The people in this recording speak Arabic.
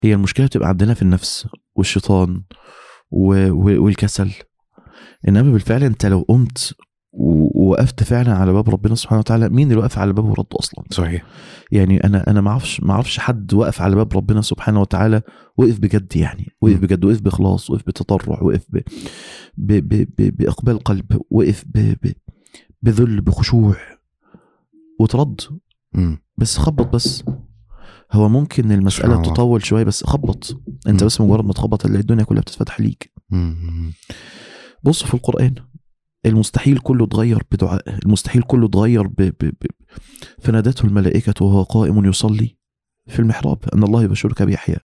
هي المشكلة بتبقى عندنا في النفس والشيطان والكسل. إنما بالفعل أنت لو قمت ووقفت فعلا على باب ربنا سبحانه وتعالى، مين اللي وقف على بابه ورد أصلا؟ صحيح. يعني أنا ما أعرفش حد وقف على باب ربنا سبحانه وتعالى وقف بجد، يعني وقف بجد، وقف بإخلاص، وقف بتضرع، وقف بإقبال قلب، وقف بذل، بخشوع، وترد. بس خبط بس. هو ممكن المسألة تطول شوية، بس خبط انت بس، مجرد ما تخبط اللي الدنيا كلها بتتفتح ليك. بص في القرآن المستحيل كله اتغير بدعاء، المستحيل كله اتغير فنادته الملائكة وهو قائم يصلي في المحراب أن الله يبشرك بيحيى